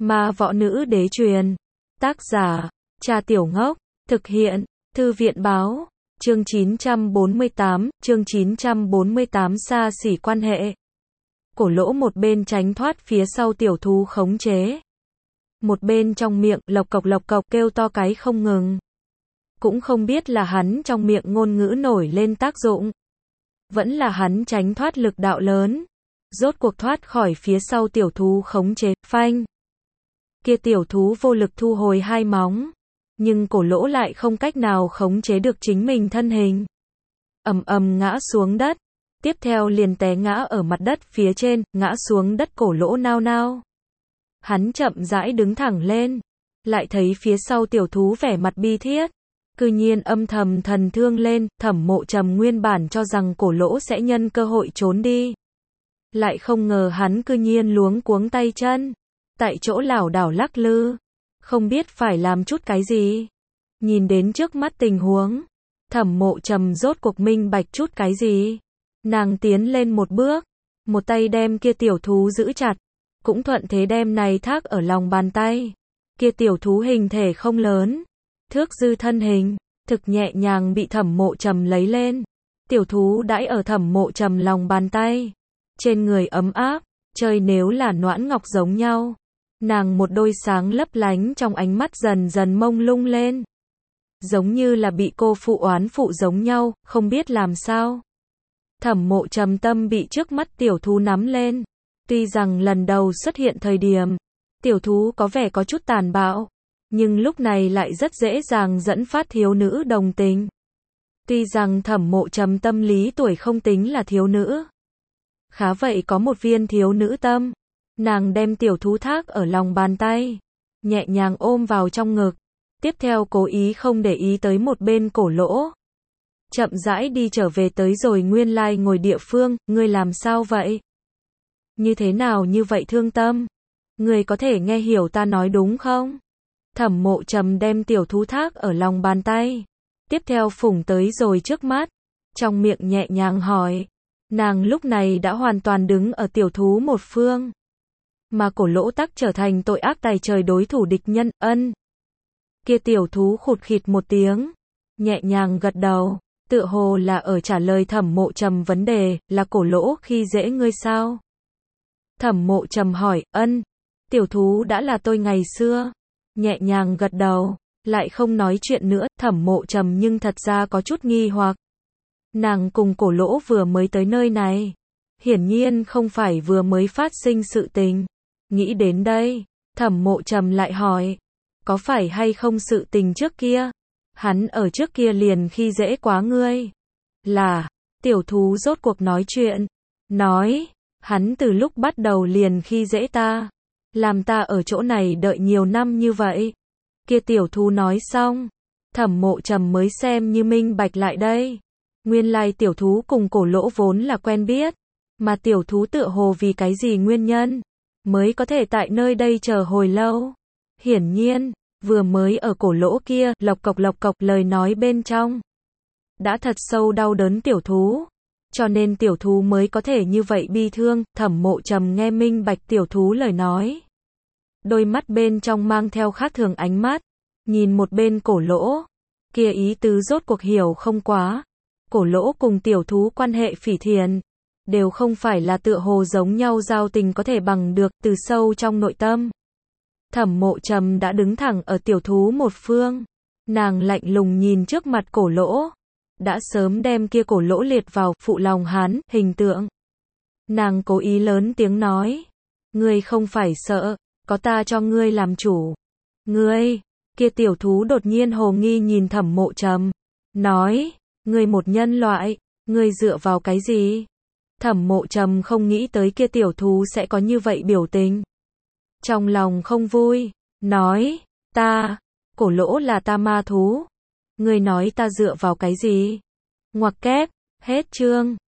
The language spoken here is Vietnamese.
Ma võ nữ đế truyền. Tác giả, Cha Tiểu Ngốc. Thực hiện, Thư viện báo. Chương 948, xa xỉ quan hệ. Cổ lỗ một bên tránh thoát phía sau tiểu thú khống chế. Một bên trong miệng, lộc cộc kêu to cái không ngừng. Cũng không biết là hắn trong miệng ngôn ngữ nổi lên tác dụng. Vẫn là hắn tránh thoát lực đạo lớn. Rốt cuộc thoát khỏi phía sau tiểu thú khống chế, phanh. Kia tiểu thú vô lực thu hồi hai móng. Nhưng cổ lỗ lại không cách nào khống chế được chính mình thân hình. Ầm ngã xuống đất. Tiếp theo liền té ngã ở mặt đất phía trên, ngã xuống đất cổ lỗ nao nao. Hắn chậm rãi đứng thẳng lên. Lại thấy phía sau tiểu thú vẻ mặt bi thiết. Cư nhiên âm thầm thần thương lên, Thẩm Mộ Trầm nguyên bản cho rằng cổ lỗ sẽ nhân cơ hội trốn đi. Lại không ngờ hắn cư nhiên luống cuống tay chân. Tại chỗ lảo đảo lắc lư. Không biết phải làm chút cái gì. Nhìn đến trước mắt tình huống. Thẩm Mộ Trầm rốt cuộc minh bạch chút cái gì. Nàng tiến lên một bước. Một tay đem kia tiểu thú giữ chặt. Cũng thuận thế đem này thác ở lòng bàn tay. Kia tiểu thú hình thể không lớn. Thước dư thân hình. Thực nhẹ nhàng bị Thẩm Mộ Trầm lấy lên. Tiểu thú đãi ở Thẩm Mộ Trầm lòng bàn tay. Trên người ấm áp. Chơi nếu là noãn ngọc giống nhau. Nàng một đôi sáng lấp lánh trong ánh mắt dần dần mông lung lên. Giống như là bị cô phụ oán phụ giống nhau, không biết làm sao. Thẩm Mộ Trầm tâm bị trước mắt tiểu thú nắm lên. Tuy rằng lần đầu xuất hiện thời điểm, tiểu thú có vẻ có chút tàn bạo, nhưng lúc này lại rất dễ dàng dẫn phát thiếu nữ đồng tình. Tuy rằng Thẩm Mộ Trầm tâm lý tuổi không tính là thiếu nữ, khá vậy có một viên thiếu nữ tâm. Nàng đem tiểu thú thác ở lòng bàn tay, nhẹ nhàng ôm vào trong ngực. Tiếp theo cố ý không để ý tới một bên cổ lỗ. Chậm rãi đi trở về tới rồi nguyên lai ngồi địa phương, ngươi làm sao vậy? Như thế nào như vậy thương tâm? Ngươi có thể nghe hiểu ta nói đúng không? Thẩm Mộ Trầm đem tiểu thú thác ở lòng bàn tay. Tiếp theo phủng tới rồi trước mắt. Trong miệng nhẹ nhàng hỏi. Nàng lúc này đã hoàn toàn đứng ở tiểu thú một phương. Mà cổ lỗ tắc trở thành tội ác tày trời đối thủ địch nhân, ân. Kia tiểu thú khụt khịt một tiếng. Nhẹ nhàng gật đầu. Tựa hồ là ở trả lời Thẩm Mộ Trầm vấn đề, là cổ lỗ khi dễ ngươi sao? Thẩm Mộ Trầm hỏi, ân. Tiểu thú đã là tôi ngày xưa. Nhẹ nhàng gật đầu. Lại không nói chuyện nữa, Thẩm Mộ Trầm nhưng thật ra có chút nghi hoặc. Nàng cùng cổ lỗ vừa mới tới nơi này. Hiển nhiên không phải vừa mới phát sinh sự tình. Nghĩ đến đây, Thẩm Mộ Trầm lại hỏi. Có phải hay không sự tình trước kia? Hắn ở trước kia liền khi dễ quá ngươi. Là, tiểu thú rốt cuộc nói chuyện. Nói, hắn từ lúc bắt đầu liền khi dễ ta. Làm ta ở chỗ này đợi nhiều năm như vậy. Kia tiểu thú nói xong. Thẩm Mộ Trầm mới xem như minh bạch lại đây. Nguyên lai tiểu thú cùng cổ lỗ vốn là quen biết. Mà tiểu thú tựa hồ vì cái gì nguyên nhân. Mới có thể tại nơi đây chờ hồi lâu. Hiển nhiên, vừa mới ở cổ lỗ kia, lộc cộc lời nói bên trong. Đã thật sâu đau đớn tiểu thú. Cho nên tiểu thú mới có thể như vậy bi thương. Thẩm Mộ Trầm nghe minh bạch tiểu thú lời nói. Đôi mắt bên trong mang theo khác thường ánh mắt. Nhìn một bên cổ lỗ. Kia ý tứ rốt cuộc hiểu không quá. Cổ lỗ cùng tiểu thú quan hệ phỉ thiện. Đều không phải là tựa hồ giống nhau giao tình có thể bằng được từ sâu trong nội tâm. Thẩm Mộ Trầm đã đứng thẳng ở tiểu thú một phương. Nàng lạnh lùng nhìn trước mặt cổ lỗ. Đã sớm đem kia cổ lỗ liệt vào phụ lòng hắn, hình tượng. Nàng cố ý lớn tiếng nói. Ngươi không phải sợ, có ta cho ngươi làm chủ. Ngươi, kia tiểu thú đột nhiên hồ nghi nhìn Thẩm Mộ Trầm. Nói, ngươi một nhân loại, ngươi dựa vào cái gì? Thẩm Mộ Trầm không nghĩ tới kia tiểu thú sẽ có như vậy biểu tình. Trong lòng không vui, nói, cổ lỗ là ta ma thú. Ngươi nói ta dựa vào cái gì? Ngoặc kép, hết chương.